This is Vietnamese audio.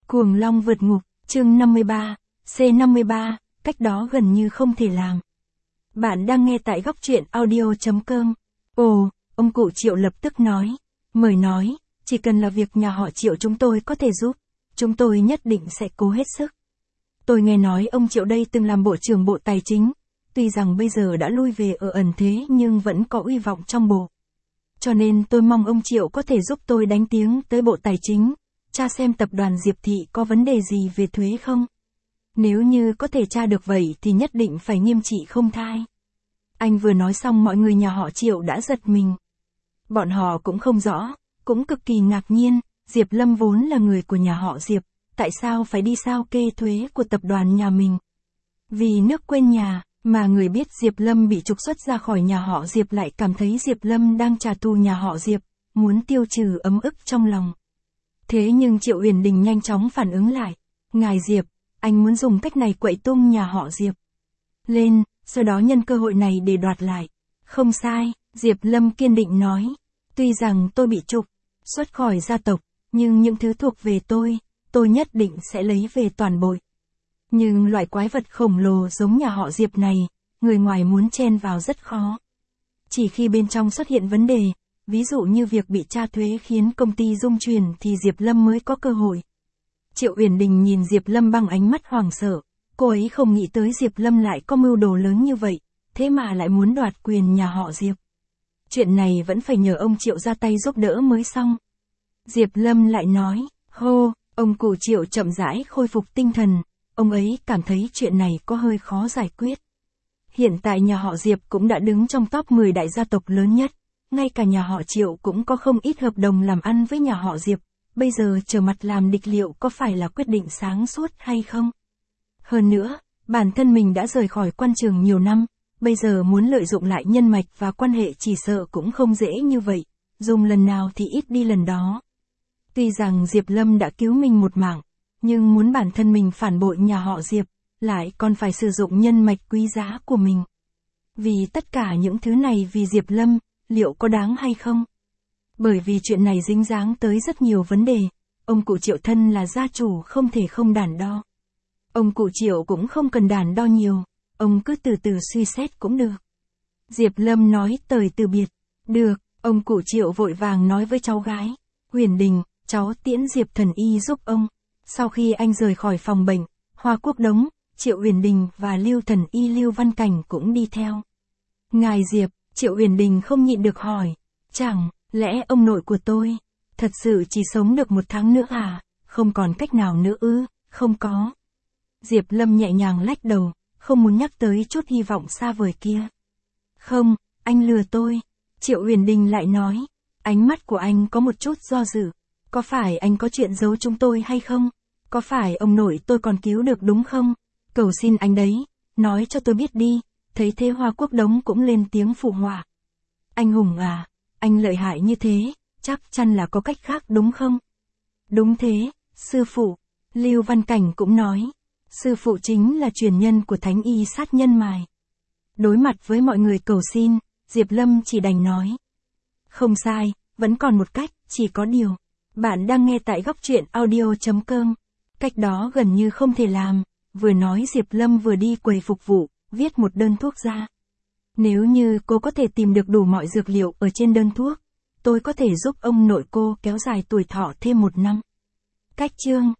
Cuồng long vượt ngục, chương 53, C53, cách đó gần như không thể làm. Bạn đang nghe tại góc truyện audio.com. Ồ, ông cụ Triệu lập tức nói. Mời nói, chỉ cần là việc nhà họ Triệu chúng tôi có thể giúp, chúng tôi nhất định sẽ cố hết sức. Tôi nghe nói ông Triệu đây từng làm Bộ trưởng Bộ Tài chính, tuy rằng bây giờ đã lui về ở ẩn thế nhưng vẫn có uy vọng trong bộ. Cho nên tôi mong ông Triệu có thể giúp tôi đánh tiếng tới Bộ Tài chính, tra xem tập đoàn Diệp Thị có vấn đề gì về thuế không. Nếu như có thể tra được vậy thì nhất định phải nghiêm trị không thai. Anh vừa nói xong mọi người nhà họ Triệu đã giật mình. Bọn họ cũng không rõ, cũng cực kỳ ngạc nhiên, Diệp Lâm vốn là người của nhà họ Diệp, tại sao phải đi sao kê thuế của tập đoàn nhà mình? Vì nước quên nhà, mà người biết Diệp Lâm bị trục xuất ra khỏi nhà họ Diệp lại cảm thấy Diệp Lâm đang trả thù nhà họ Diệp, muốn tiêu trừ ấm ức trong lòng. Thế nhưng Triệu Uyển Đình nhanh chóng phản ứng lại. Ngài Diệp, anh muốn dùng cách này quậy tung nhà họ Diệp lên, sau đó nhân cơ hội này để đoạt lại. Không sai, Diệp Lâm kiên định nói. Tuy rằng tôi bị trục xuất khỏi gia tộc, nhưng những thứ thuộc về tôi nhất định sẽ lấy về toàn bội. Nhưng loại quái vật khổng lồ giống nhà họ Diệp này, người ngoài muốn chen vào rất khó. Chỉ khi bên trong xuất hiện vấn đề, ví dụ như việc bị tra thuế khiến công ty rung chuyển thì Diệp Lâm mới có cơ hội. Triệu Uyển Đình nhìn Diệp Lâm bằng ánh mắt hoảng sợ, cô ấy không nghĩ tới Diệp Lâm lại có mưu đồ lớn như vậy, thế mà lại muốn đoạt quyền nhà họ Diệp. Chuyện này vẫn phải nhờ ông Triệu ra tay giúp đỡ mới xong. Diệp Lâm lại nói, hô, ông cụ Triệu chậm rãi khôi phục tinh thần, ông ấy cảm thấy chuyện này có hơi khó giải quyết. Hiện tại nhà họ Diệp cũng đã đứng trong top 10 đại gia tộc lớn nhất, ngay cả nhà họ Triệu cũng có không ít hợp đồng làm ăn với nhà họ Diệp, bây giờ trở mặt làm địch liệu có phải là quyết định sáng suốt hay không? Hơn nữa, bản thân mình đã rời khỏi quan trường nhiều năm, bây giờ muốn lợi dụng lại nhân mạch và quan hệ chỉ sợ cũng không dễ như vậy, dùng lần nào thì ít đi lần đó. Tuy rằng Diệp Lâm đã cứu mình một mạng, nhưng muốn bản thân mình phản bội nhà họ Diệp, lại còn phải sử dụng nhân mạch quý giá của mình. Vì tất cả những thứ này vì Diệp Lâm, liệu có đáng hay không? Bởi vì chuyện này dính dáng tới rất nhiều vấn đề, ông cụ Triệu thân là gia chủ không thể không đắn đo. Ông cụ Triệu cũng không cần đắn đo nhiều, ông cứ từ từ suy xét cũng được. Diệp Lâm nói tời từ biệt, được, ông cụ Triệu vội vàng nói với cháu gái, Uyển Đình, cháu tiễn Diệp thần y giúp ông. Sau khi anh rời khỏi phòng bệnh, Hoa Quốc Đống, Triệu Uyển Đình và Lưu thần y Lưu Văn Cảnh cũng đi theo. Ngài Diệp, Triệu Uyển Đình không nhịn được hỏi, chẳng lẽ ông nội của tôi thật sự chỉ sống được 1 tháng nữa à, không còn cách nào nữa ư? Không có. Diệp Lâm nhẹ nhàng lách đầu, không muốn nhắc tới chút hy vọng xa vời kia. Không, anh lừa tôi. Triệu Uyển Đình lại nói, ánh mắt của anh có một chút do dự. Có phải anh có chuyện giấu chúng tôi hay không? Có phải ông nội tôi còn cứu được đúng không? Cầu xin anh đấy, nói cho tôi biết đi. Thấy thế Hoa Quốc Đống cũng lên tiếng phụ họa. Anh hùng à, anh lợi hại như thế, chắc chắn là có cách khác đúng không? Đúng thế, sư phụ. Lưu Văn Cảnh cũng nói. Sư phụ chính là truyền nhân của thánh y sát nhân mài. Đối mặt với mọi người cầu xin, Diệp Lâm chỉ đành nói. Không sai, vẫn còn một cách, chỉ có điều. Bạn đang nghe tại góc truyện audio.com. Cách đó gần như không thể làm. Vừa nói Diệp Lâm vừa đi quầy phục vụ, viết một đơn thuốc ra. Nếu như cô có thể tìm được đủ mọi dược liệu ở trên đơn thuốc, tôi có thể giúp ông nội cô kéo dài tuổi thọ thêm 1 năm. Cách chương